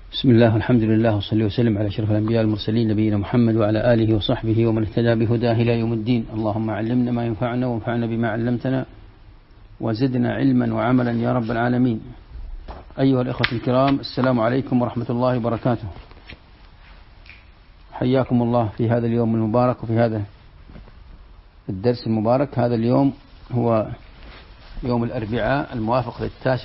بسم الله والحمد لله وصلي وسلم على أشرف الأنبياء المرسلين نبينا محمد وعلى آله وصحبه ومن اهتدى بهداه إلى يوم الدين. اللهم علمنا ما ينفعنا وانفعنا بما علمتنا وزدنا علما وعملا يا رب العالمين. أيها الإخوة الكرام، السلام عليكم ورحمة الله وبركاته. حياكم الله في هذا اليوم المبارك وفي هذا الدرس المبارك. هذا اليوم هو يوم الأربعاء الموافق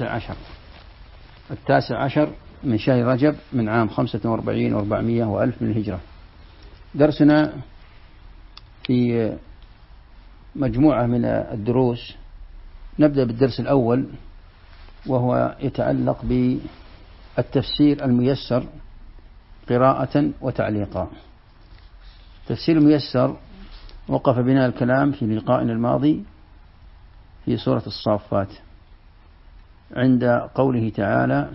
التاسع عشر من شهر رجب من عام 45 و400 وألف من الهجرة. درسنا في مجموعة من الدروس. نبدأ بالدرس الأول وهو يتعلق بالتفسير الميسر قراءة وتعليقا. تفسير الميسر وقف بنا الكلام في لقائنا الماضي في سورة الصافات عند قوله تعالى: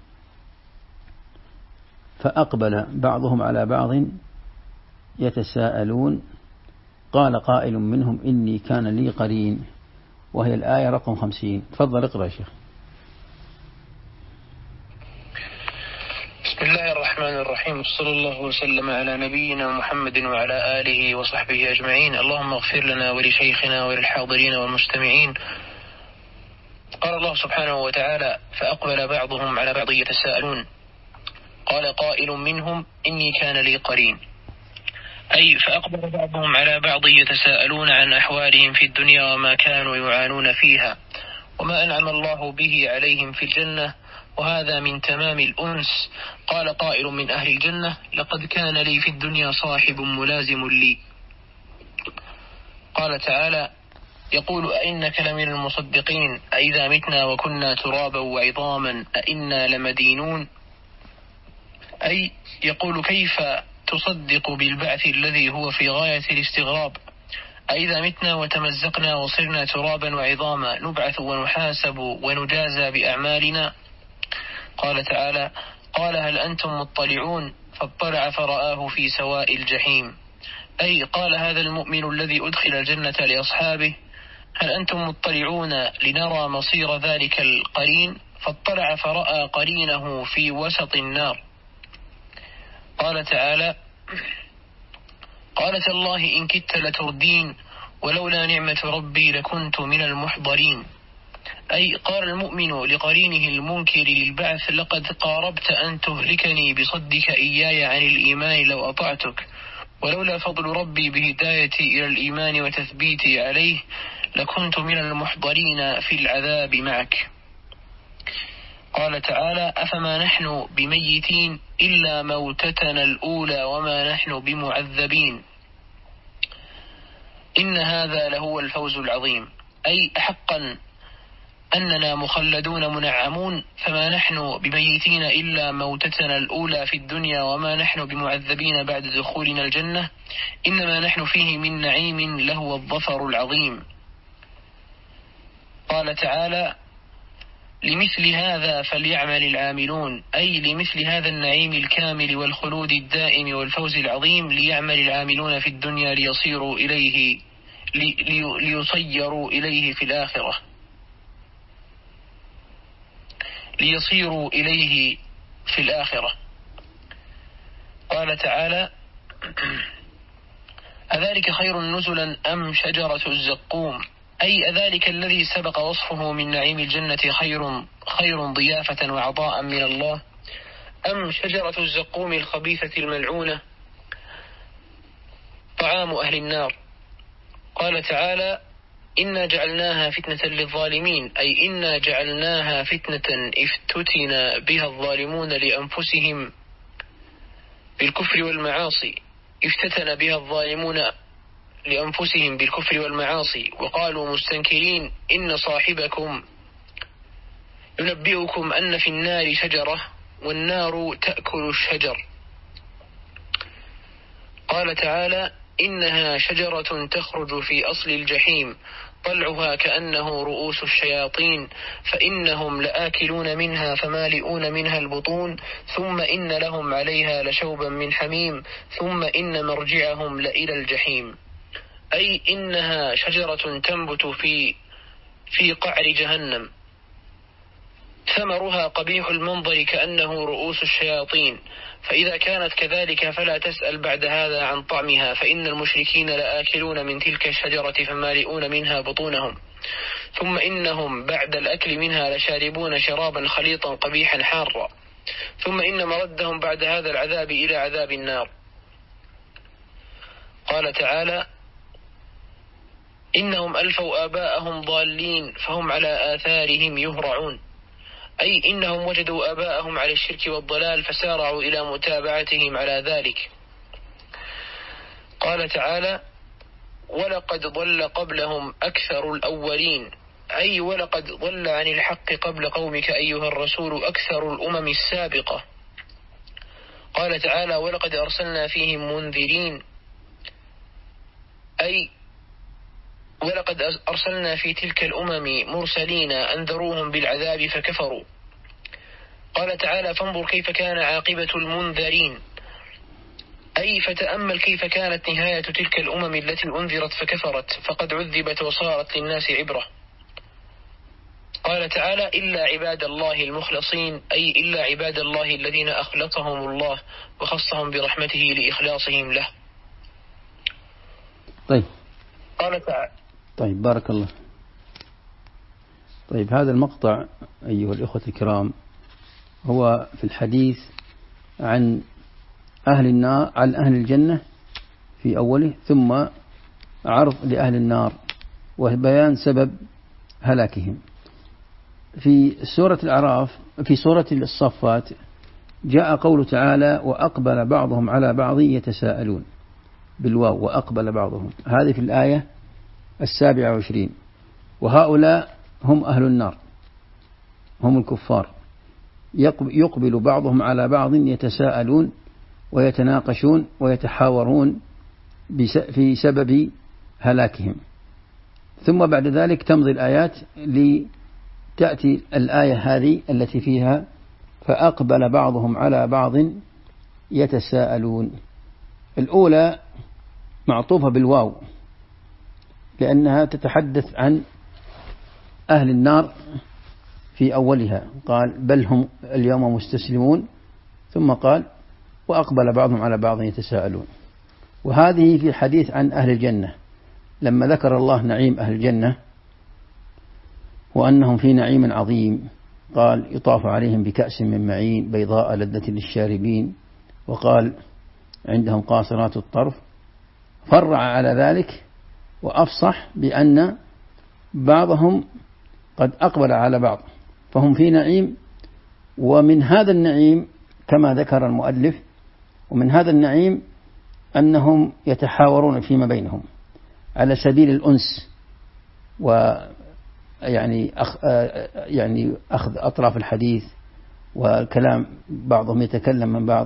فأقبل بعضهم على بعض يتساءلون قال قائل منهم إني كان لي قرين، وهي الآية رقم 50. تفضل اقرأ يا شيخ. بسم الله الرحمن الرحيم، صلى الله وسلم على نبينا محمد وعلى آله وصحبه أجمعين. اللهم اغفر لنا ولشيخنا وللحاضرين والمستمعين. قال الله سبحانه وتعالى: فأقبل بعضهم على بعض يتساءلون قال قائل منهم إني كان لي قرين، أي فأقبل بعضهم على بعض يتساءلون عن أحوالهم في الدنيا وما كانوا يعانون فيها وما أنعم الله به عليهم في الجنة، وهذا من تمام الأنس. قال قائل من أهل الجنة: لقد كان لي في الدنيا صاحب ملازم لي. قال تعالى: يقول أئنك لمن المصدقين أئذا متنا وكنا ترابا وعظاما أئنا لمدينون، أي يقول كيف تصدق بالبعث الذي هو في غاية الاستغراب؟ أئذا متنا وتمزقنا وصرنا ترابا وعظاما نبعث ونحاسب ونجازى بأعمالنا. قال تعالى: قال هل أنتم مطلعون؟ فاطلع فرآه في سواء الجحيم، أي قال هذا المؤمن الذي أدخل الجنة لأصحابه: هل أنتم مطلعون لنرى مصير ذلك القرين؟ فاطلع فرأى قرينه في وسط النار. قال تعالى: قال تالله إن كدت لتردين ولولا نعمة ربي لكنت من المحضرين، أي قال المؤمن لقرينه المنكر للبعث: لقد قاربت أن تهلكني بصدك إياي عن الإيمان لو أطعتك، ولولا فضل ربي بهدايتي إلى الإيمان وتثبيتي عليه لكنت من المحضرين في العذاب معك. قال تعالى: أفما نحن بميتين إلا موتتنا الأولى وما نحن بمعذبين، إن هذا لهو الفوز العظيم، أي حقا أننا مخلدون منعمون، فما نحن بميتين إلا موتتنا الأولى في الدنيا وما نحن بمعذبين بعد دخولنا الجنة، إنما نحن فيه من نعيم لهو الظفر العظيم. قال تعالى: لمثل هذا فليعمل العاملون، أي لمثل هذا النعيم الكامل والخلود الدائم والفوز العظيم ليعمل العاملون في الدنيا ليصيروا إليه في الآخرة، قال تعالى: أذلك خير نزلا أم شجرة الزقوم، أي أذلك الذي سبق وصفه من نعيم الجنة خير ضيافة وعطاء من الله، أم شجرة الزقوم الخبيثة الملعونة طعام أهل النار. قال تعالى: إنا جعلناها فتنة للظالمين، أي إنا جعلناها فتنة افتتن بها الظالمون لأنفسهم بالكفر والمعاصي، افتتن بها الظالمون لأنفسهم بالكفر والمعاصي، وقالوا مستنكرين إن صاحبكم ينبئكم أن في النار شجرة والنار تأكل الشجر. قال تعالى: إنها شجرة تخرج في أصل الجحيم طلعها كأنه رؤوس الشياطين فإنهم لآكلون منها فمالئون منها البطون ثم إن لهم عليها لشوبا من حميم ثم إن مرجعهم لإلى الجحيم، أي إنها شجرة تنبت في قعر جهنم ثمرها قبيح المنظر كأنه رؤوس الشياطين، فإذا كانت كذلك فلا تسأل بعد هذا عن طعمها، فإن المشركين لآكلون من تلك الشجرة فمالئون منها بطونهم، ثم إنهم بعد الأكل منها لشاربون شرابا خليطا قبيحا حارا، ثم إن مردهم بعد هذا العذاب إلى عذاب النار. قال تعالى: إنهم ألفوا آباءهم ضالين فهم على آثارهم يهرعون، أي إنهم وجدوا آباءهم على الشرك والضلال فسارعوا إلى متابعتهم على ذلك. قال تعالى: ولقد ضل قبلهم أكثر الأولين، أي ولقد ضل عن الحق قبل قومك أيها الرسول أكثر الأمم السابقة. قال تعالى: ولقد أرسلنا فيهم منذرين، أي ولقد أرسلنا في تلك الأمم مرسلين أنذروهم بالعذاب فكفروا. قال تعالى: فانظر كيف كان عاقبة المنذرين، أي فتأمل كيف كانت نهاية تلك الأمم التي أنذرت فكفرت، فقد عذبت وصارت للناس عبرة. قال تعالى: إلا عباد الله المخلصين، أي إلا عباد الله الذين أخلصهم الله وخصهم برحمته لإخلاصهم له. طيب. قال تعالى: طيب بارك الله. طيب هذا المقطع أيها الإخوة الكرام هو في الحديث عن أهل النار، عن أهل الجنة في أوله، ثم عرض لأهل النار وبيان سبب هلاكهم. في سورة الأعراف، في سورة الصفات جاء قول تعالى: وأقبل بعضهم على بعض يتساءلون، بالواو، وأقبل بعضهم، هذه في الآية 27. وهؤلاء هم أهل النار، هم الكفار، يقبل بعضهم على بعض يتساءلون ويتناقشون ويتحاورون في سبب هلاكهم. ثم بعد ذلك تمضي الآيات لتأتي الآية هذه التي فيها فأقبل بعضهم على بعض يتساءلون. الأولى معطوفة بالواو لأنها تتحدث عن أهل النار في أولها، قال: بل هم اليوم مستسلمون، ثم قال: وأقبل بعضهم على بعض يتساءلون. وهذه في الحديث عن أهل الجنة، لما ذكر الله نعيم أهل الجنة وأنهم في نعيم عظيم، قال: يطاف عليهم بكأس من معين بيضاء لذة للشاربين، وقال: عندهم قاصرات الطرف، فرع على ذلك وأفصح بأن بعضهم قد أقبل على بعض، فهم في نعيم، ومن هذا النعيم كما ذكر المؤلف، ومن هذا النعيم أنهم يتحاورون فيما بينهم على سبيل الأنس، ويعني يعني أخذ أطراف الحديث والكلام، بعضهم يتكلم من بعض،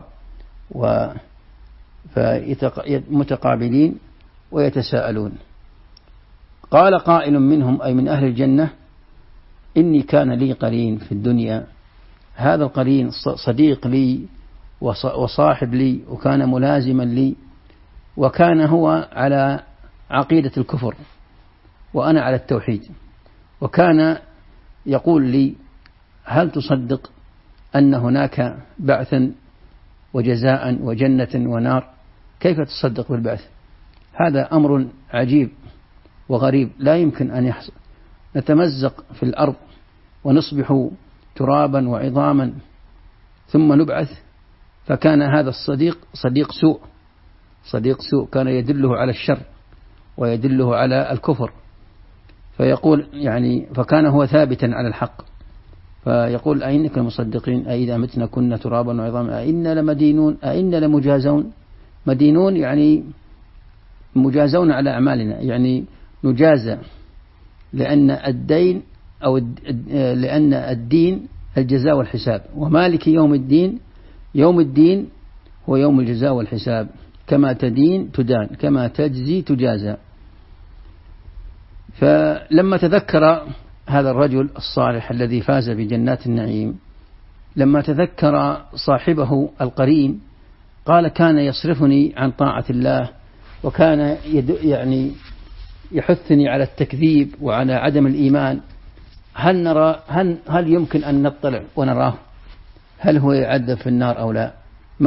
متقابلين ويتساءلون. قال قائل منهم، أي من أهل الجنة: إني كان لي قرين في الدنيا، هذا القرين صديق لي وصاحب لي، وكان ملازما لي، وكان هو على عقيدة الكفر وأنا على التوحيد، وكان يقول لي: هل تصدق أن هناك بعثا وجزاء وجنة ونار؟ كيف تصدق بالبعث؟ هذا أمر عجيب وغريب لا يمكن أن يحصل، نتمزق في الأرض ونصبح ترابا وعظاما ثم نبعث. فكان هذا الصديق صديق سوء، كان يدله على الشر ويدله على الكفر، فيقول يعني فكان هو ثابتا على الحق، فيقول: أئنك المصدقين أئذا متنا كنا ترابا وعظاما أئنا لمدينون أئنا لمجازون. مدينون يعني مجازون على أعمالنا، يعني نجازى، لأن الدين أو لأن الدين الجزاء والحساب، ومالك يوم الدين، يوم الدين هو يوم الجزاء والحساب، كما تدين تدان، كما تجزي تجازى. فلما تذكر هذا الرجل الصالح الذي فاز بجنات النعيم، لما تذكر صاحبه القرين، قال: كان يصرفني عن طاعة الله، وكان يعني يحثني على التكذيب وعلى عدم الإيمان، هل يمكن أن نطلع ونراه؟ هل هو يعذب في النار أو لا؟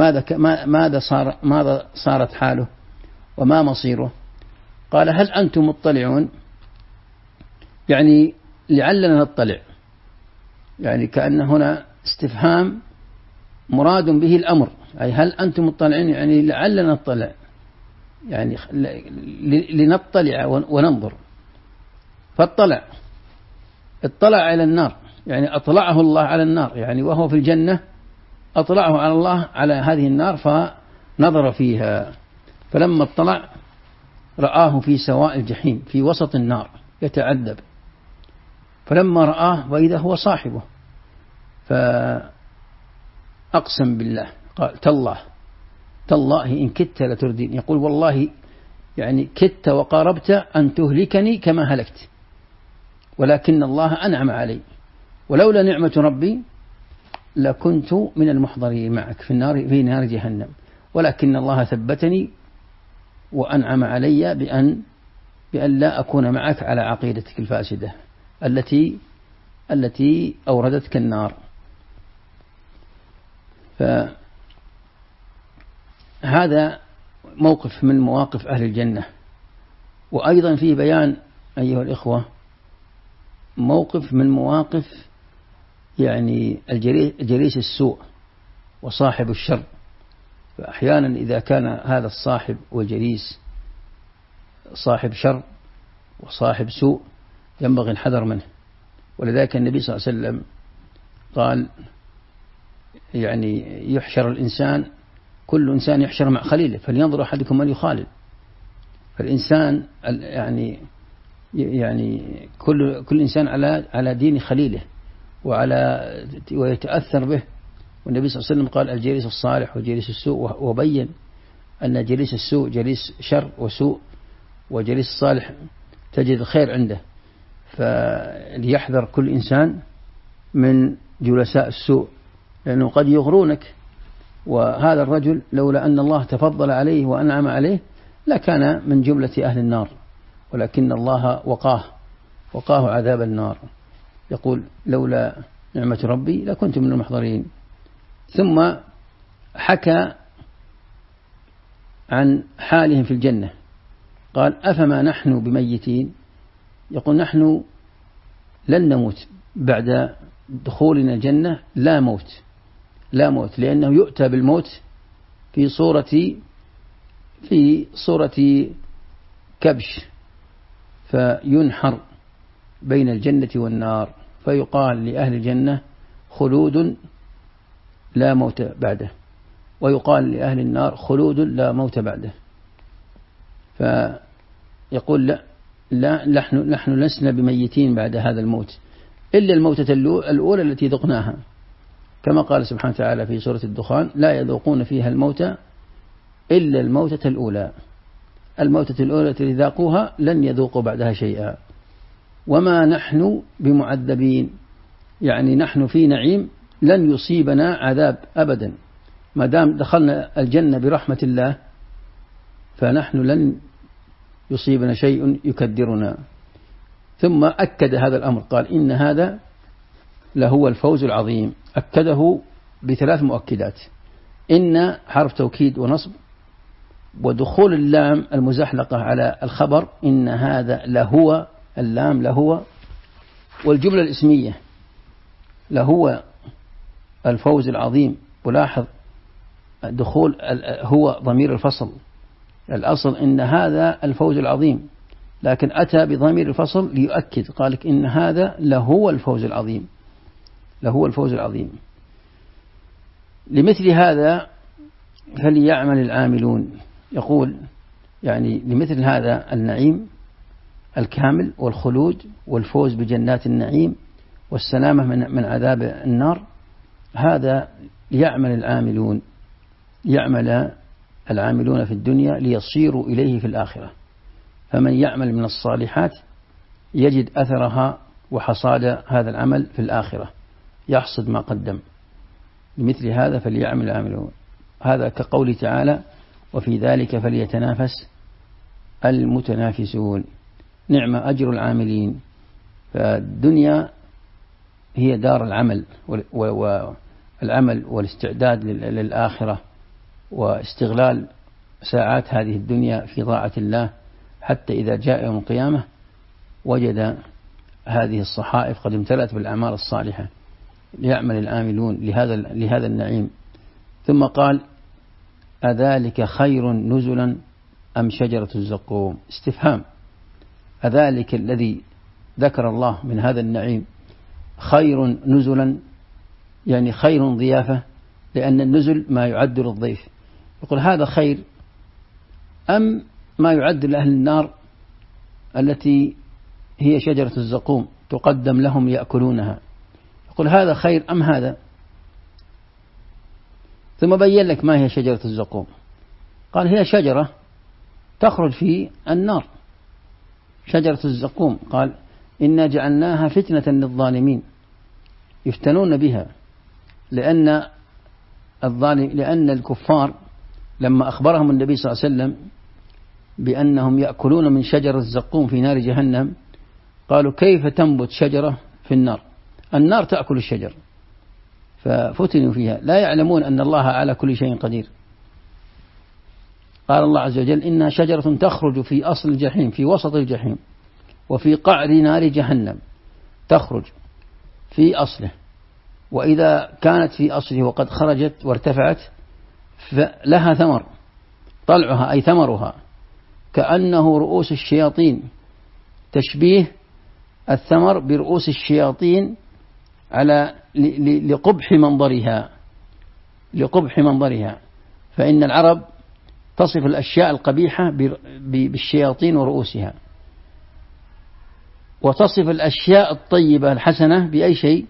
ماذا صارت حاله وما مصيره؟ قال هل أنتم مطلعون؟ يعني لعلنا نطلع، يعني كأن هنا استفهام مراد به الأمر، أي هل أنتم مطلعين، يعني لعلنا نطلع، يعني لنطلع وننظر. فاطلع على النار، يعني أطلعه الله على النار، يعني وهو في الجنة أطلعه على الله على هذه النار فنظر فيها، فلما اطلع رآه في سواء الجحيم في وسط النار يتعذب، فلما رآه وإذا هو صاحبه فأقسم بالله قال تالله إن كدت لتردين، يقول والله يعني كدت وقاربت أن تهلكني كما هلكت، ولكن الله أنعم علي، ولولا نعمة ربي لكنت من المحضرين معك في نار جهنم، ولكن الله ثبتني وأنعم علي بأن لا أكون معك على عقيدتك الفاسدة التي أوردتك النار. فهذا موقف من مواقف أهل الجنة. وأيضا فيه بيان أيها الإخوة موقف من مواقف يعني جليس السوء وصاحب الشر. فأحيانا إذا كان هذا الصاحب والجليس صاحب شر وصاحب سوء ينبغي الحذر منه. ولذلك النبي صلى الله عليه وسلم قال يعني يحشر الإنسان، كل إنسان يحشر مع خليله فلينظر أحدكم من يخالل. فالإنسان يعني كل إنسان على دين خليله ويتأثر به. والنبي صلى الله عليه وسلم قال الجليس الصالح وجليس السوء، وبين أن جليس السوء جليس شر وسوء، وجليس الصالح تجد الخير عنده. فليحذر كل إنسان من جلساء السوء، لأنه قد يغرونك. وهذا الرجل لولا أن الله تفضل عليه وأنعم عليه لكان من جملة أهل النار، ولكن الله وقاه عذاب النار. يقول لولا نعمة ربي لكنت من المحضرين. ثم حكى عن حالهم في الجنة قال أفما نحن بميتين، يقول نحن لن نموت بعد دخولنا الجنة، لا موت، لأنه يؤتى بالموت في صورة كبش فينحر بين الجنة والنار، فيقال لأهل الجنة خلود لا موت بعده، ويقال لأهل النار خلود لا موت بعده. فيقول لا نحن لسنا بميتين بعد هذا الموت إلا الموتة الأولى التي ذقناها، كما قال سبحانه وتعالى في سورة الدخان لا يذوقون فيها الموت إلا الموتة الأولى. الموتة الأولى التي ذاقوها لن يذوقوا بعدها شيئا. وما نحن بمعذبين، يعني نحن في نعيم لن يصيبنا عذاب أبدا، ما دام دخلنا الجنة برحمة الله فنحن لن يصيبنا شيء يكدرنا. ثم أكد هذا الأمر قال إن هذا لهو الفوز العظيم، أكده بثلاث مؤكدات: إن حرف توكيد ونصب، ودخول اللام المزحلقة على الخبر إن هذا لهو، اللام لهو، والجملة الاسمية لهو الفوز العظيم. ولاحظ دخول هو ضمير الفصل، الأصل إن هذا الفوز العظيم، لكن أتى بضمير الفصل ليؤكد، قالك إن هذا لهو الفوز العظيم، لهو الفوز العظيم. لمثل هذا فليعمل العاملون. يقول يعني لمثل هذا النعيم الكامل والخلود والفوز بجنات النعيم والسلامة من عذاب النار، هذا يعمل العاملون في الدنيا ليصيروا إليه في الآخرة. فمن يعمل من الصالحات يجد أثرها وحصاد هذا العمل في الآخرة، يحصد ما قدم. لمثل هذا فليعمل العاملون. هذا كقول تعالى وفي ذلك فليتنافس المتنافسون. نعم أجر العاملين. فالدنيا هي دار العمل والعمل والاستعداد للآخرة واستغلال ساعات هذه الدنيا في طاعة الله، حتى إذا جاء يوم القيامة وجد هذه الصحائف قد امتلأت بالأعمال الصالحة ليعمل العاملون لهذا النعيم. ثم قال: أذلك خير نزلا أم شجرة الزقوم؟ استفهام. أذلك الذي ذكر الله من هذا النعيم خير نزلا، يعني خير ضيافة، لأن النزل ما يعد للضيف. يقول هذا خير أم ما يعد لأهل النار التي هي شجرة الزقوم تقدم لهم يأكلونها؟ يقول هذا خير أم هذا؟ ثم بين لك ما هي شجرة الزقوم. قال هي شجرة تخرج في النار، شجرة الزقوم. قال إنا جعلناها فتنة للظالمين يفتنون بها، لأن الكفار لما أخبرهم النبي صلى الله عليه وسلم بأنهم يأكلون من شجر الزقوم في نار جهنم، قالوا كيف تنبت شجرة في النار؟ النار تأكل الشجر، ففتنوا فيها، لا يعلمون أن الله على كل شيء قدير. قال الله عز وجل إنها شجرة تخرج في أصل الجحيم، في وسط الجحيم، وفي قعر نار جهنم، تخرج في أصله، وإذا كانت في أصله وقد خرجت وارتفعت فلها ثمر، طلعها أي ثمرها كأنه رؤوس الشياطين، تشبيه الثمر برؤوس الشياطين على لقبح منظرها، فإن العرب تصف الأشياء القبيحة بالشياطين ورؤوسها، وتصف الأشياء الطيبة الحسنة بأي شيء؟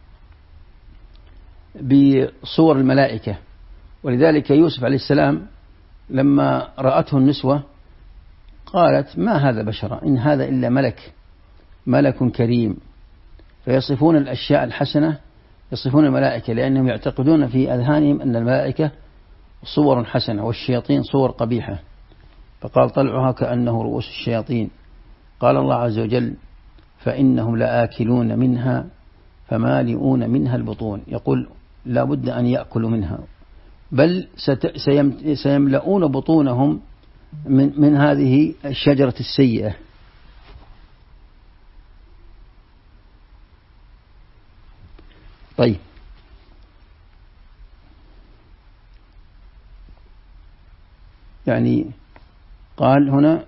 بصور الملائكة. ولذلك يوسف عليه السلام لما رأته النسوة قالت ما هذا بشرا إن هذا إلا ملك كريم. فيصفون الأشياء الحسنة، يصفون الملائكة، لأنهم يعتقدون في أذهانهم أن الملائكة صور حسنة والشياطين صور قبيحة. فقال طلعها كأنه رؤوس الشياطين. قال الله عز وجل فإنهم لآكلون منها فمالئون منها البطون. يقول لا بد أن يأكلوا منها، بل سيملؤون بطونهم من هذه الشجرة السيئة. طيب، يعني قال هنا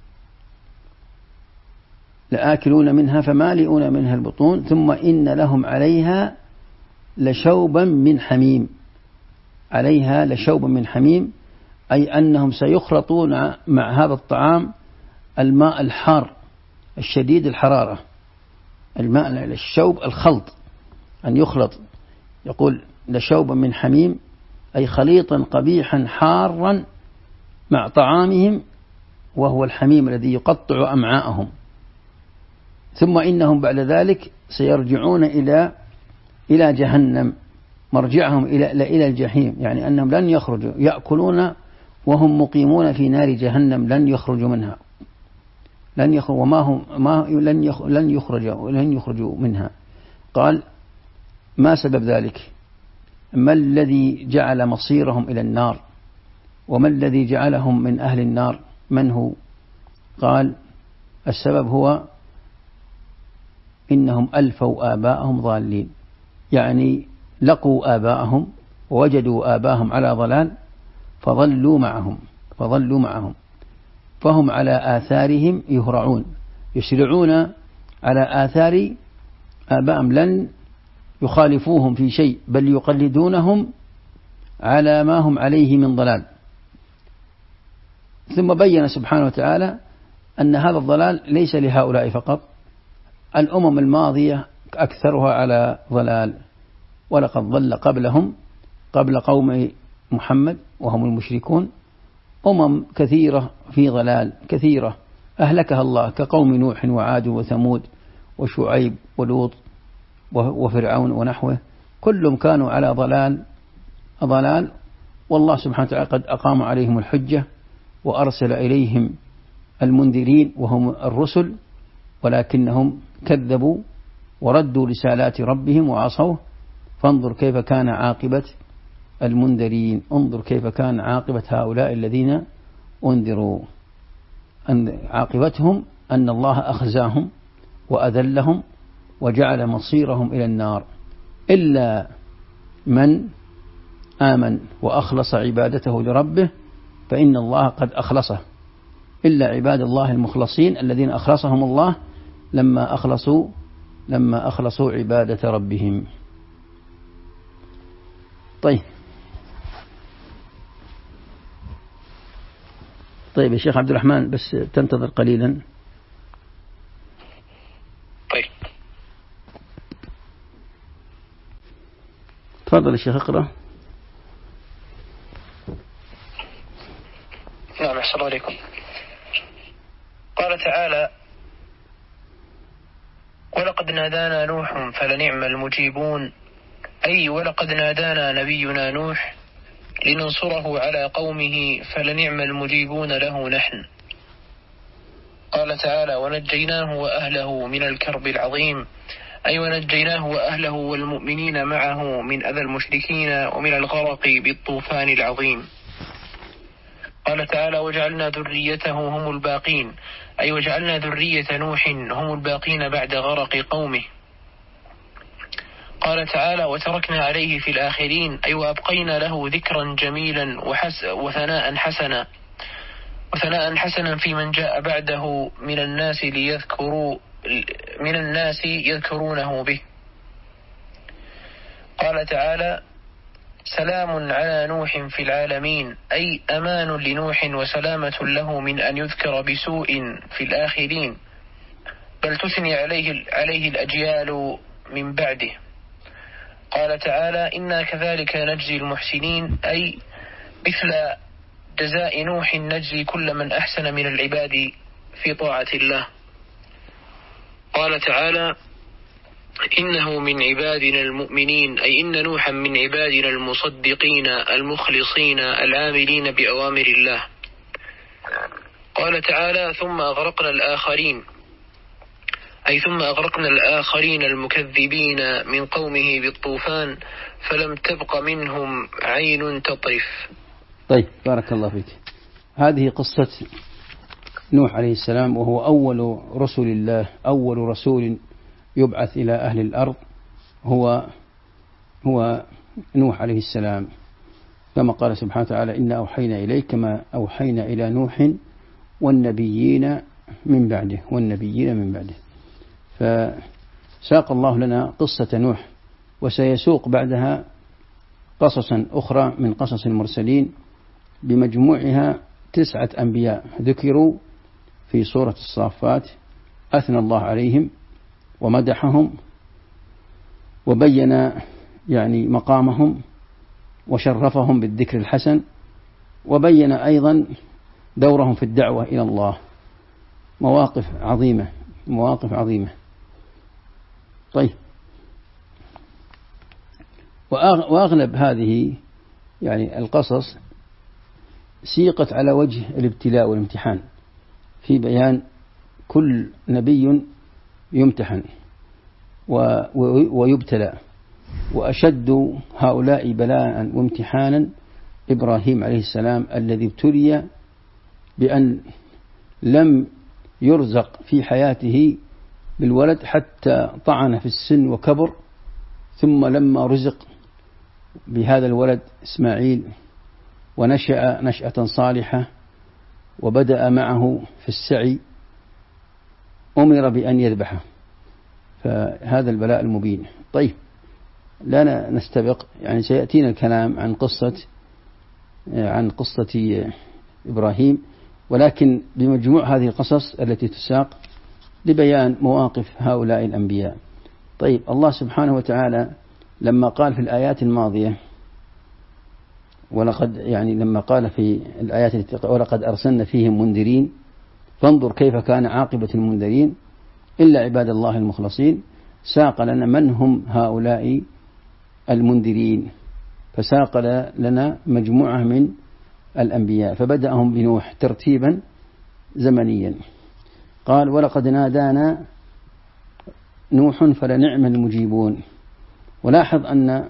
لآكلون منها فمالئون منها البطون ثم إن لهم عليها لشوبا من حميم. عليها لشوبا من حميم أي أنهم سيخلطون مع هذا الطعام الماء الحار الشديد الحرارة. الماء الشوب الخلط، أن يخلط. يقول لشوبا من حميم أي خليطا قبيحا حارا مع طعامهم، وهو الحميم الذي يقطع أمعاءهم. ثم إنهم بعد ذلك سيرجعون إلى جهنم، مرجعهم إلى الجحيم، يعني أنهم لن يخرجوا، يأكلون وهم مقيمون في نار جهنم، لن يخرجوا منها، لن يخرجوا منها. قال ما سبب ذلك؟ ما الذي جعل مصيرهم إلى النار؟ وما الذي جعلهم من أهل النار؟ من هو؟ قال السبب هو إنهم ألفوا آباءهم ضالين، يعني لقوا آباءهم ووجدوا آباءهم على ضلال فظلوا معهم، فهم على آثارهم يهرعون، يسرعون على آثار آباءهم، لن يخالفوهم في شيء، بل يقلدونهم على ما هم عليه من ضلال. ثم بين سبحانه وتعالى أن هذا الضلال ليس لهؤلاء فقط، الأمم الماضية أكثرها على ضلال، ولقد ضل قبلهم، قبل قوم محمد وهم المشركون، كثيرة في ضلال، كثيرة أهلكها الله، كقوم نوح وعاد وثمود وشعيب ولوط وفرعون ونحوه، كلهم كانوا على ضلال، والله سبحانه وتعالى قد أقام عليهم الحجة وأرسل إليهم المنذرين وهم الرسل، ولكنهم كذبوا وردوا رسالات ربهم وعصوه فانظر كيف كان عاقبة المنذرين. انظر كيف كان عاقبة هؤلاء الذين أنذروا، أن عاقبتهم أن الله أخزاهم وأذلهم وجعل مصيرهم إلى النار، إلا من آمن وأخلص عبادته لربه فإن الله قد أخلصه، إلا عباد الله المخلصين الذين أخلصهم الله لما أخلصوا عبادة ربهم. طيب يا شيخ عبد الرحمن، بس تنتظر قليلا. طيب تفضل يا شيخ اقرأ. نعم، أحسن الله عليكم. قال تعالى: ولقد نادانا نوح فلنعم المجيبون، أي ولقد نادانا نبينا نوح لننصره على قومه فلنعم المجيبون له نحن. قال تعالى: ونجيناه وأهله من الكرب العظيم، أي ونجيناه وأهله والمؤمنين معه من أذى المشركين ومن الغرق بالطوفان العظيم. قال تعالى: وجعلنا ذريته هم الباقين، أي وجعلنا ذرية نوح هم الباقين بعد غرق قومه. قال تعالى: وتركنا عليه في الآخرين، أي وأبقينا له ذكرا جميلا وثناء حسنا في من جاء بعده من الناس يذكرونه به. قال تعالى: سلام على نوح في العالمين، أي أمان لنوح وسلامة له من أن يذكر بسوء في الآخرين، بل تثني عليه الأجيال من بعده. قال تعالى: إنا كذلك نجزي المحسنين، أي مثل جزاء نوح نجزي كل من أحسن من العباد في طاعة الله. قال تعالى: إنه من عبادنا المؤمنين، أي إن نوحا من عبادنا المصدقين المخلصين العاملين بأوامر الله. قال تعالى: ثم أغرقنا الآخرين، أي ثم أغرقنا الآخرين المكذبين من قومه بالطوفان فلم تبق منهم عين تطرف. طيب، بارك الله فيك. هذه قصة نوح عليه السلام، وهو أول رسل الله، أول رسول يبعث إلى أهل الأرض هو نوح عليه السلام، كما قال سبحانه وتعالى: إنا أوحينا إليك كما أوحينا إلى نوح والنبيين من بعده. فساق الله لنا قصة نوح، وسيسوق بعدها قصصا أخرى من قصص المرسلين، بمجموعها 9 أنبياء ذكروا في سورة الصافات، أثنى الله عليهم ومدحهم وبين مقامهم وشرفهم بالذكر الحسن، وبين أيضا دورهم في الدعوة إلى الله. مواقف عظيمة. طيب، وأغلب هذه القصص سيقت على وجه الابتلاء والامتحان، في بيان كل نبي يمتحن ويبتلى، وأشد هؤلاء بلاء وامتحانا إبراهيم عليه السلام، الذي ابتلي بأن لم يرزق في حياته بالولد حتى طعن في السن وكبر، ثم لما رزق بهذا الولد إسماعيل ونشأ نشأة صالحة وبدأ معه في السعي، أمر بأن يذبحه. فهذا البلاء المبين. طيب، لا نستبق، سيأتينا الكلام عن قصة إبراهيم، ولكن بمجموع هذه القصص التي تساق لبيان مواقف هؤلاء الأنبياء. طيب، الله سبحانه وتعالى لما قال في الآيات الماضية، لما قال في الآيات ولقد أرسلنا فيهم منذرين، فانظر كيف كان عاقبة المنذرين إلا عباد الله المخلصين، ساق لنا من هم هؤلاء المنذرين، فساق لنا مجموعة من الأنبياء، فبدأهم بنوح ترتيبا زمنيا. قال: ولقد نادانا نوح فلنعم المجيبون. ولاحظ أن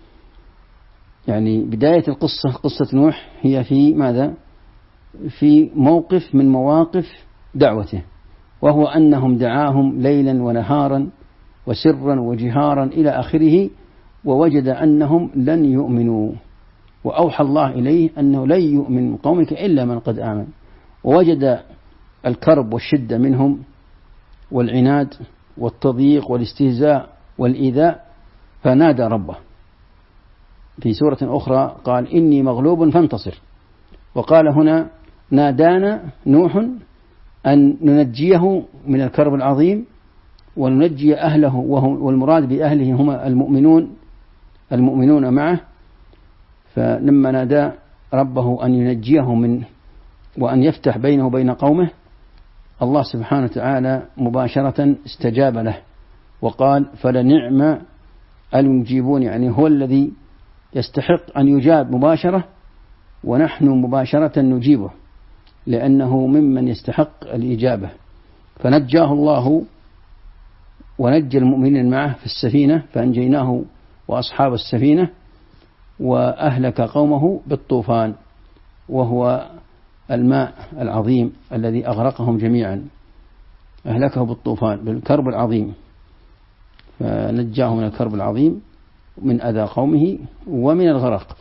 يعني بداية القصة قصة نوح هي في ماذا؟ في موقف من مواقف دعوته، وهو أنهم دعاهم ليلا ونهارا وسرا وجهارا إلى آخره، ووجد أنهم لن يؤمنوا، وأوحى الله إليه أنه لن يؤمن من قومك إلا من قد آمن، ووجد الكرب والشدة منهم والعناد والتضييق والاستهزاء والإيذاء، فنادى ربه. في سورة أخرى قال إني مغلوب فانتصر. وقال هنا نادانا نوح أن ننجيه من الكرب العظيم وننجي أهله، والمراد بأهله هم المؤمنون معه. فلما نادى ربه أن ينجيه منه وأن يفتح بينه وبين قومه، الله سبحانه وتعالى مباشرة استجاب له وقال فلنعم المجيبون، يعني هو الذي يستحق أن يجاب مباشرة، ونحن مباشرة نجيبه لأنه ممن يستحق الإجابة. فنجاه الله ونجى المؤمنين معه في السفينة، فأنجيناه وأصحاب السفينة، وأهلك قومه بالطوفان، وهو الماء العظيم الذي أغرقهم جميعا، أهلكه بالطوفان بالكرب العظيم، فنجاه من الكرب العظيم من أذى قومه ومن الغرق.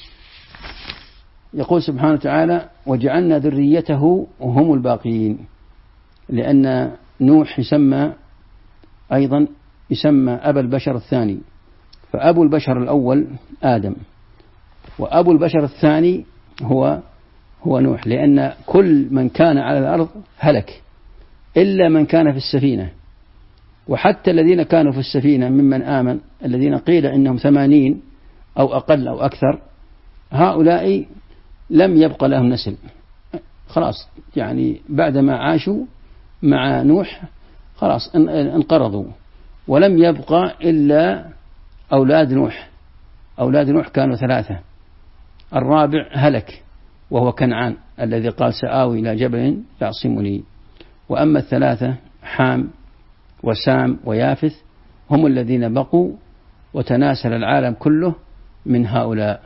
يقول سبحانه وتعالى وجعلنا ذريته هم الباقين، لأن نوح أيضا يسمى أبا البشر الثاني، فأبو البشر الأول آدم، وأبو البشر الثاني هو نوح، لأن كل من كان على الأرض هلك إلا من كان في السفينة. وحتى الذين كانوا في السفينة ممن آمن، الذين قيل إنهم 80 أو أقل أو أكثر، هؤلاء لم يبقى لهم نسل، خلاص يعني بعدما عاشوا مع نوح خلاص انقرضوا، ولم يبقى إلا أولاد نوح. أولاد نوح كانوا 3، الرابع هلك وهو كنعان الذي قال سآوي إلى جبل يعصمني. وأما 3 حام وسام ويافث هم الذين بقوا، وتناسل العالم كله من هؤلاء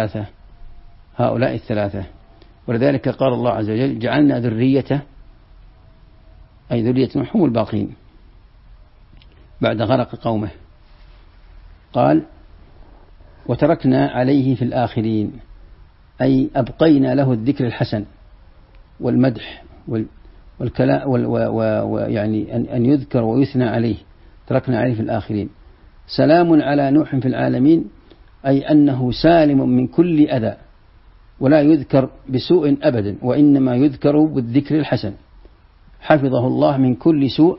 الثلاثة. ولذلك قال الله عز وجل جعلنا ذريته، أي ذرية نوح هم الباقين بعد غرق قومه. قال وتركنا عليه في الآخرين، أي أبقينا له الذكر الحسن والمدح والكلام ويعني أن يذكر ويثنى عليه، تركنا عليه في الآخرين. سلام على نوح في العالمين، أي أنه سالم من كل أذى ولا يذكر بسوء أبدا، وإنما يذكر بالذكر الحسن، حفظه الله من كل سوء،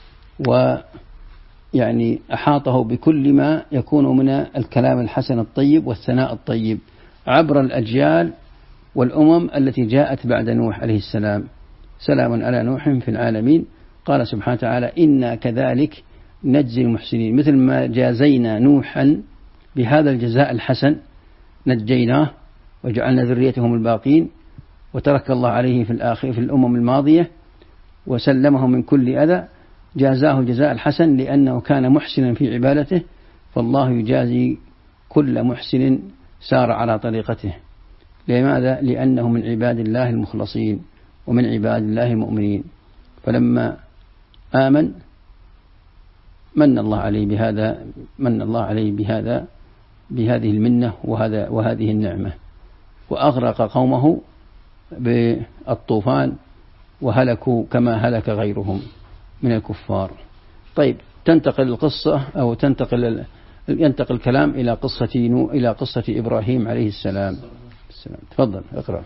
ويعني أحاطه بكل ما يكون من الكلام الحسن الطيب والثناء الطيب عبر الأجيال والأمم التي جاءت بعد نوح عليه السلام. سلام على نوح في العالمين. قال سبحانه وتعالى إنا كذلك نجزي المحسنين، مثل ما جازينا نوحا بهذا الجزاء الحسن نجيناه وجعلنا ذريتهم الباقين، وترك الله عليه في الأمم الماضية وسلمه من كل أذى، جازاه الجزاء الحسن لأنه كان محسنا في عبادته، فالله يجازي كل محسن سار على طريقته. لماذا؟ لأنه من عباد الله المخلصين ومن عباد الله المؤمنين. فلما آمن من الله عليه بهذه المنة وهذه النعمة، وأغرق قومه بالطوفان وهلكوا كما هلك غيرهم من الكفار. طيب تنتقل القصة أو ينتقل الكلام إلى قصة إبراهيم عليه السلام. تفضل اقرأ.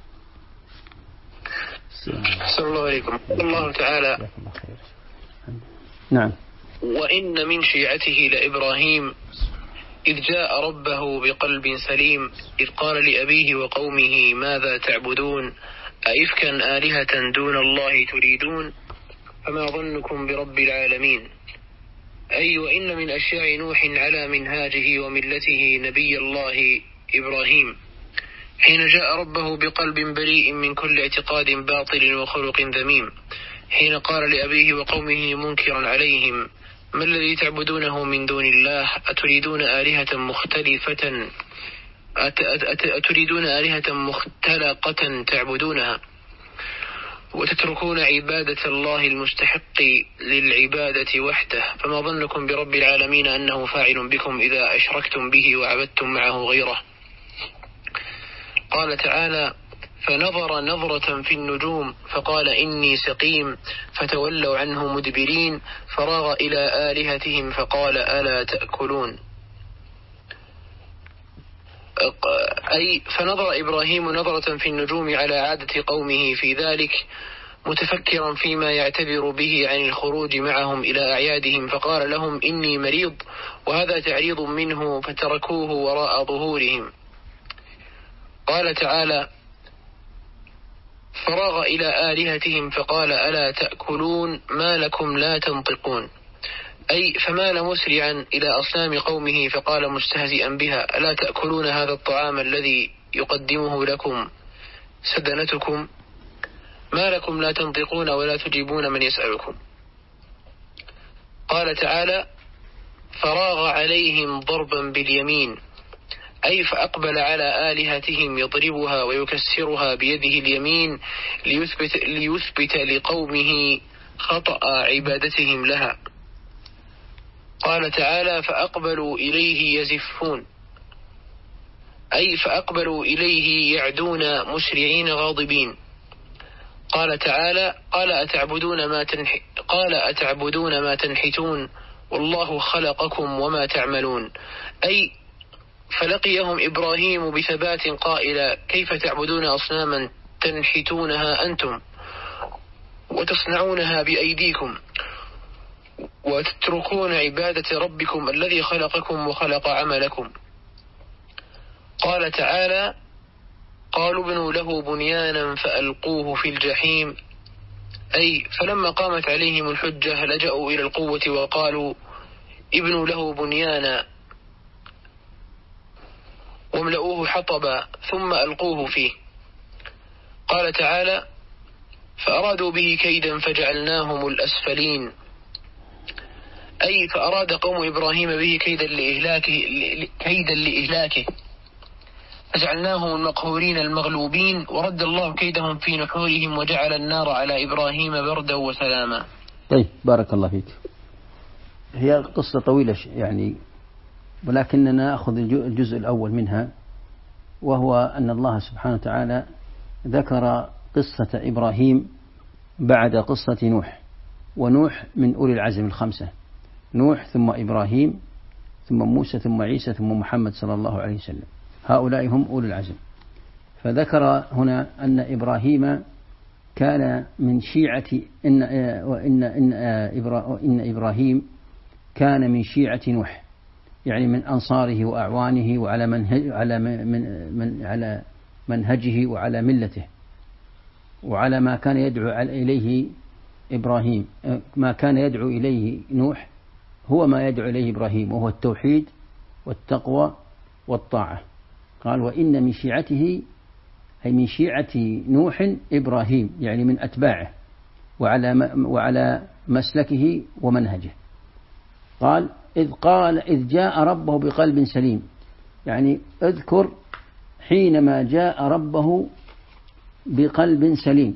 صلى الله عليكم. الله تعالى نعم. وإن من شيعته لإبراهيم إذ جاء ربه بقلب سليم إذ قال لأبيه وقومه ماذا تعبدون أئفكا آلهة دون الله تريدون فما ظنكم برب العالمين. أي وإن من أشياء نوح على منهاجه وملته نبي الله إبراهيم حين جاء ربه بقلب بريء من كل اعتقاد باطل وخلق ذميم، حين قال لأبيه وقومه منكرا عليهم ما الذي تعبدونه من دون الله؟ أتريدون آلهة مختلقة تعبدونها وتتركون عبادة الله المستحق للعبادة وحده، فما ظنكم برب العالمين أنه فاعل بكم إذا أشركتم به وعبدتم معه غيره؟ قال تعالى: فنظر نظرة في النجوم فقال إني سقيم، فتولوا عنه مدبرين، فراغ إلى آلهتهم فقال ألا تأكلون. أي فنظر إبراهيم نظرة في النجوم على عادة قومه في ذلك، متفكرا فيما يعتذر به عن الخروج معهم إلى أعيادهم، فقال لهم إني مريض، وهذا تعريض منه فتركوه وراء ظهورهم. قال تعالى: فراغ إلى آلهتهم فقال ألا تأكلون ما لكم لا تنطقون. أي فمال مسرعا إلى أصنام قومه فقال مستهزئا بها: ألا تأكلون هذا الطعام الذي يقدمه لكم سدنتكم؟ ما لكم لا تنطقون ولا تجيبون من يسألكم. قال تعالى: فراغ عليهم ضربا باليمين، أي فأقبل على آلهتهم يضربها ويكسرها بيده اليمين ليثبت لقومه خطأ عبادتهم لها. قال تعالى: فأقبلوا إليه يزفون، أي فأقبلوا إليه يعدون مسرعين غاضبين. قال تعالى: قال أتعبدون ما تنحتون والله خلقكم وما تعملون. أي فلقيهم إبراهيم بثبات قائلا: كيف تعبدون أصناما تنحتونها أنتم وتصنعونها بأيديكم وتتركون عبادة ربكم الذي خلقكم وخلق عملكم. قال تعالى: قالوا ابنوا له بنيانا فألقوه في الجحيم. أي فلما قامت عليهم الحجة لجأوا إلى القوة وقالوا ابنوا له بنيانا واملؤوه حطبا ثم ألقوه فيه. قال تعالى: فأرادوا به كيدا فجعلناهم الأسفلين. أي فأراد قوم إبراهيم به كيدا لإهلاكه فجعلناهم المقهورين المغلوبين، ورد الله كيدهم في نحورهم وجعل النار على إبراهيم بردا وسلاما. طيب، بارك الله فيك. هي قصة طويلة يعني، ولكننا نأخذ الجزء الأول منها، وهو أن الله سبحانه وتعالى ذكر قصة إبراهيم بعد قصة نوح، ونوح من أولي العزم الخمسة: نوح ثم إبراهيم ثم موسى ثم عيسى ثم محمد صلى الله عليه وسلم، هؤلاء هم أولي العزم. فذكر هنا أن إبراهيم كان من شيعة إن إبراهيم كان من شيعة نوح، يعني من أنصاره وأعوانه وعلى على منهجه وعلى ملته وعلى ما كان يدعو إليه إبراهيم. ما كان يدعو إليه نوح هو ما يدعو إليه إبراهيم، وهو التوحيد والتقوى والطاعة. قال: وإن من شيعته، أي من شيعة نوح إبراهيم، يعني من أتباعه وعلى مسلكه ومنهجه. قال: إذ جاء ربه بقلب سليم، يعني اذكر حينما جاء ربه بقلب سليم.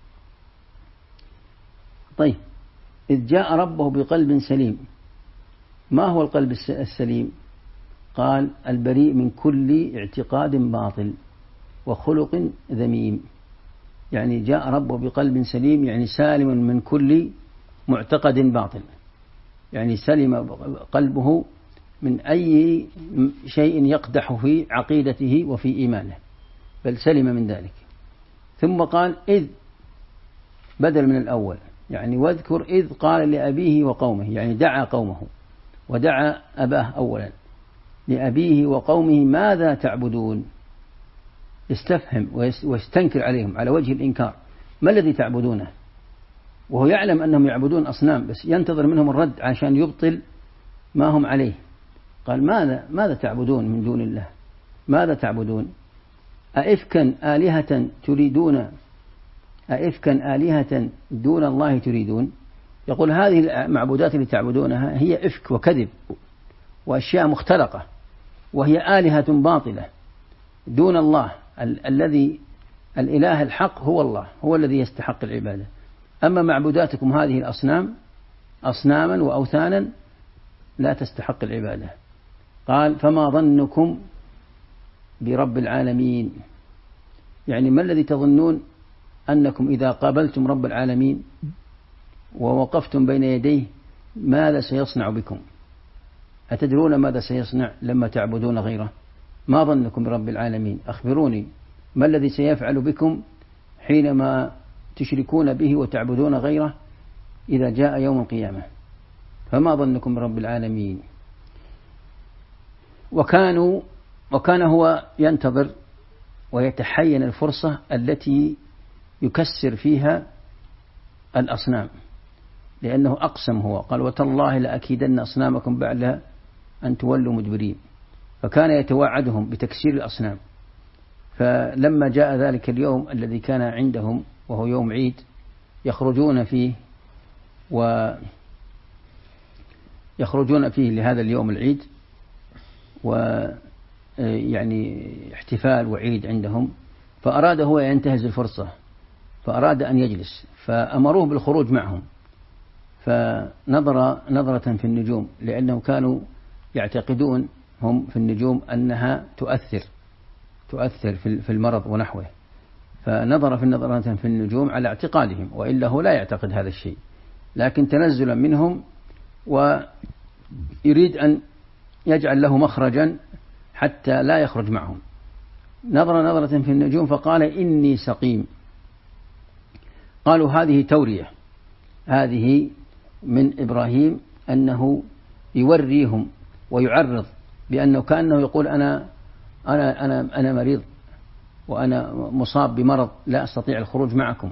طيب، إذ جاء ربه بقلب سليم، ما هو القلب السليم؟ قال: البريء من كل اعتقاد باطل وخلق ذميم. يعني جاء ربه بقلب سليم، يعني سالم من كل معتقد باطل، يعني سلم قلبه من أي شيء يقدح في عقيدته وفي إيمانه، بل سلم من ذلك. ثم قال: إذ بدل من الأول، يعني واذكر إذ قال لأبيه وقومه، يعني دعا قومه ودعا أباه أولا لأبيه وقومه: ماذا تعبدون؟ استفهم واستنكر عليهم على وجه الإنكار: ما الذي تعبدونه؟ وهو يعلم أنهم يعبدون أصنام، بس ينتظر منهم الرد عشان يبطل ما هم عليه. قال: ماذا تعبدون من دون الله؟ ماذا تعبدون؟ أئفكا آلهة تريدون، أئفكا آلهة دون الله تريدون؟ يقول هذه المعبودات اللي تعبدونها هي إفك وكذب وأشياء مختلقة، وهي آلهة باطلة دون الله. الذي الإله الحق هو الله، هو الذي يستحق العبادة. أما معبوداتكم هذه الأصنام أصناما وأوثانا لا تستحق العبادة. قال فما ظنكم برب العالمين، يعني ما الذي تظنون أنكم إذا قابلتم رب العالمين ووقفتم بين يديه ماذا سيصنع بكم؟ أتدرون ماذا سيصنع لما تعبدون غيره؟ ما ظنكم برب العالمين؟ أخبروني ما الذي سيفعل بكم حينما تشركون به وتعبدون غيره إذا جاء يوم القيامة. فما ظنكم برب العالمين. وكان هو ينتظر ويتحين الفرصة التي يكسر فيها الأصنام، لأنه أقسم، هو قال وتالله لأكيدن أصنامكم بعد أن تولوا مدبرين، فكان يتوعدهم بتكسير الأصنام. فلما جاء ذلك اليوم الذي كان عندهم وهو يوم عيد يخرجون فيه لهذا اليوم العيد، ويعني احتفال وعيد عندهم، فأراد هو ينتهز الفرصة، فأراد أن يجلس، فأمروه بالخروج معهم، فنظر نظرة في النجوم، لأنهم كانوا يعتقدون هم في النجوم أنها تؤثر في المرض ونحوه، فنظر في النظرة في النجوم على اعتقادهم، وإلا هو لا يعتقد هذا الشيء، لكن تنزلا منهم ويريد أن يجعل له مخرجا حتى لا يخرج معهم. نظر نظرة في النجوم فقال إني سقيم. قالوا هذه تورية، هذه من إبراهيم أنه يوريهم ويعرض بأنه كأنه يقول أنا مريض وأنا مصاب بمرض لا أستطيع الخروج معكم،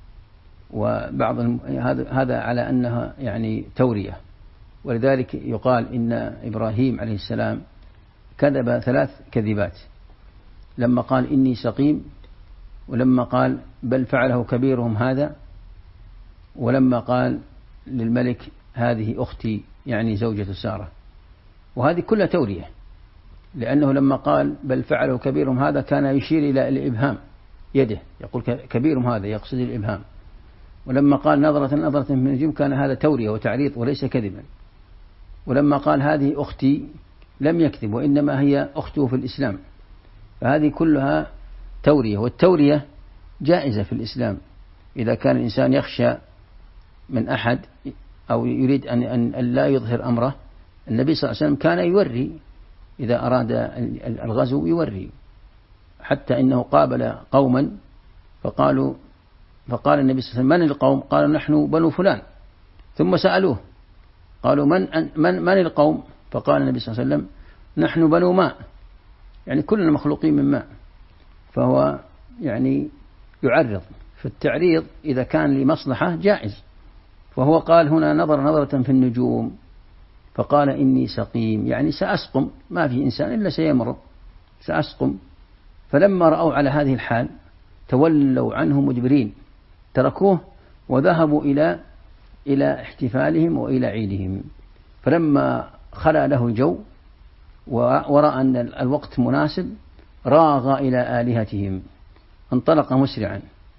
وبعض هذا على أنها يعني تورية. ولذلك يقال إن إبراهيم عليه السلام كذب 3 كذبات، لما قال إني سقيم، ولما قال بل فعله كبيرهم هذا، ولما قال للملك هذه أختي يعني زوجة سارة. وهذه كلها تورية، لأنه لما قال بل فعله كبيرهم هذا كان يشير إلى الإبهام يده، يقول كبيرهم هذا يقصد الإبهام. ولما قال نظرة من النجوم كان هذا تورية وتعريض وليس كذبا. ولما قال هذه أختي لم يكذب، وإنما هي أخته في الإسلام. فهذه كلها تورية، والتورية جائزة في الإسلام إذا كان الإنسان يخشى من أحد أو يريد أن لا يظهر أمره. النبي صلى الله عليه وسلم كان يوري إذا أراد الغزو، يوري، حتى إنه قابل قوما فقال النبي صلى الله عليه وسلم من القوم؟ قالوا نحن بنو فلان. ثم سألوه قالوا من القوم؟ فقال النبي صلى الله عليه وسلم نحن بنو ماء، يعني كلنا مخلوقين من ماء. فهو يعني يعرض، في التعريض إذا كان لمصلحة جائز. فهو قال هنا نظرة في النجوم فقال إني سقيم، يعني سأسقم، ما في إنسان إلا سيمرض، سأسقم. فلما رأوا على هذه الحال تولوا عنه مدبرين، تركوه وذهبوا إلى احتفالهم وإلى عيدهم. فلما خلى له الجو ورأى أن الوقت مناسب راغ إلى آلهتهم، انطلق مسرعا.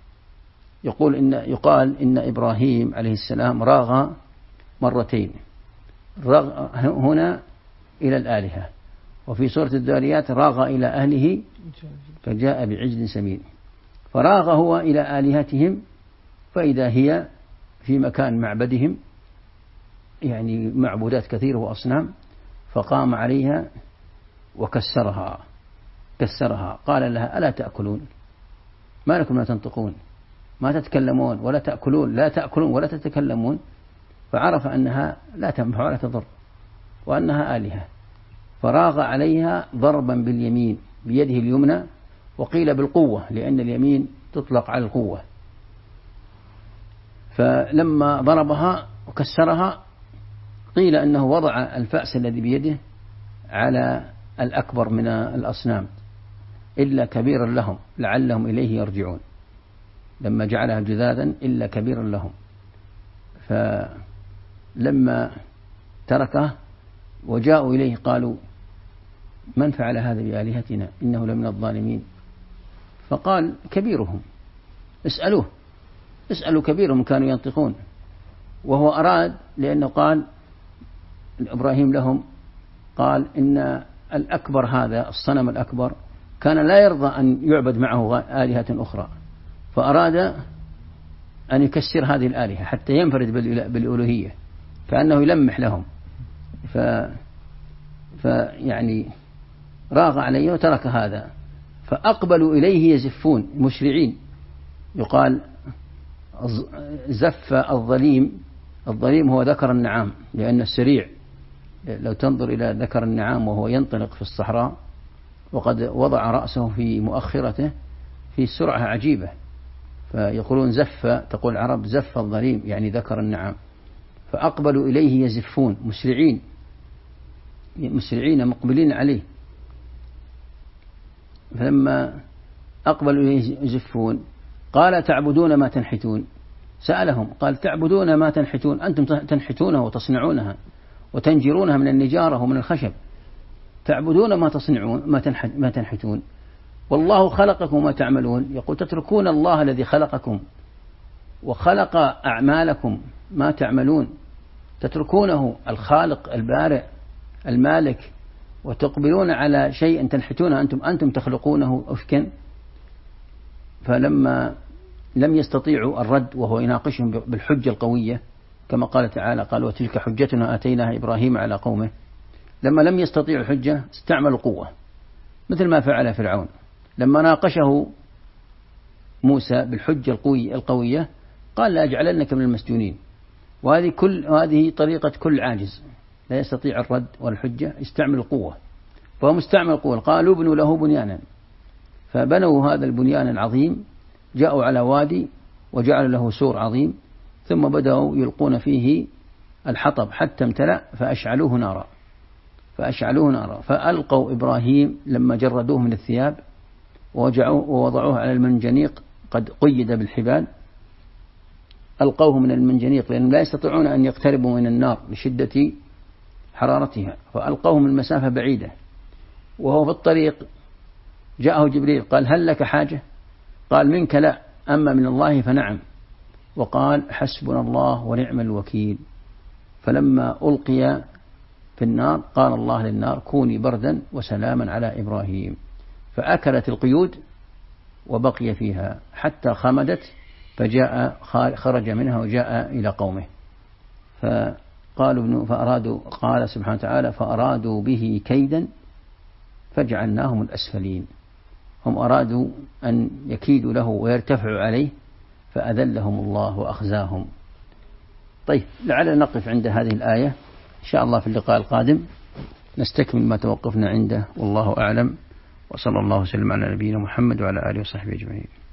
يقال إن إبراهيم عليه السلام راغ مرتين، راغ هنا إلى الآلهة، وفي سورة الذاريات راغ إلى أهله فجاء بعجل سمين. فراغ هو إلى آلهتهم فإذا هي في مكان معبدهم، يعني معبودات كثيرة وأصنام، فقام عليها وكسرها. قال لها ألا تأكلون؟ ما لكم لا تنطقون؟ ما تتكلمون ولا تأكلون؟ لا تأكلون ولا تتكلمون. فعرف أنها لا تنفع ولا تضر وأنها آلهة، فراغ عليها ضربا باليمين بيده اليمنى، وقيل بالقوة لأن اليمين تطلق على القوة. فلما ضربها وكسرها قيل أنه وضع الفأس الذي بيده على الأكبر من الأصنام إلا كبيرا لهم لعلهم إليه يرجعون، لما جعلها جذاذا إلا كبيرا لهم. فلما تركه وجاءوا إليه قالوا من فعل هذا بآلهتنا إنه لمن الظالمين. فقال كبيرهم اسألوا كبيرهم كانوا ينطقون. وهو أراد لأنه قال إبراهيم لهم قال إن الأكبر هذا الصنم الأكبر كان لا يرضى أن يعبد معه آلهة أخرى، فأراد أن يكسر هذه الآلهة حتى ينفرد بالألوهية، كأنه يلمح لهم. فيعني راغ عليه وترك هذا، فأقبلوا إليه يزفون مسرعين. يقال زف الظليم هو ذكر النعام، لأن السريع لو تنظر إلى ذكر النعام وهو ينطلق في الصحراء وقد وضع رأسه في مؤخرته في سرعة عجيبة، فيقولون زف، تقول العرب زف الظليم يعني ذكر النعام. فأقبلوا إليه يزفون مسرعين مقبلين عليه. فلما أقبلوا إليه يزفون قال تعبدون ما تنحتون. سألهم قال تعبدون ما تنحتون، أنتم تنحتونها وتصنعونها وتنجرونها من النجارة ومن الخشب، تعبدون ما تصنعون ما تنحتون، والله خلقكم ما تعملون. يقول تتركون الله الذي خلقكم وخلق أعمالكم ما تعملون، تتركونه الخالق البارئ المالك وتقبلون على شيء تنحتونه أنتم تخلقونه أفكا. فلما لم يستطيعوا الرد وهو يناقشهم بالحجة القوية كما قال تعالى قال وتلك حجتنا آتيناها إبراهيم على قومه، لما لم يستطيعوا الحجة استعملوا قوة مثل ما فعل فرعون لما ناقشه موسى بالحجة القوية قال لأجعلنك من المسجونين. وهذه طريقة كل عاجز لا يستطيع الرد والحجة، يستعمل القوة. فهو مستعمل القوة. قالوا ابنوا له بنيانا، فبنوا هذا البنيان العظيم، جاءوا على وادي وجعلوا له سور عظيم، ثم بدأوا يلقون فيه الحطب حتى امتلأ فأشعلوه نارا. فألقوا إبراهيم لما جردوه من الثياب ووضعوه على المنجنيق قد قيد بالحبال، ألقوه من المنجنيق لأنهم لا يستطيعون أن يقتربوا من النار لشدة حرارتها، فألقوه من مسافة بعيدة. وهو في الطريق جاءه جبريل قال هل لك حاجة؟ قال منك لا، أما من الله فنعم. وقال حسبنا الله ونعم الوكيل. فلما ألقي في النار قال الله للنار كوني بردا وسلاما على إبراهيم، فأكلت القيود وبقي فيها حتى خمدت، خرج منها وجاء إلى قومه. قال سبحانه وتعالى فأرادوا به كيدا فجعلناهم الأسفلين. هم أرادوا أن يكيدوا له ويرتفعوا عليه فأذلهم الله وأخزاهم. طيب لعلنا نقف عند هذه الآية، إن شاء الله في اللقاء القادم نستكمل ما توقفنا عنده، والله أعلم، وصلى الله وسلم على نبينا محمد وعلى آله وصحبه أجمعين.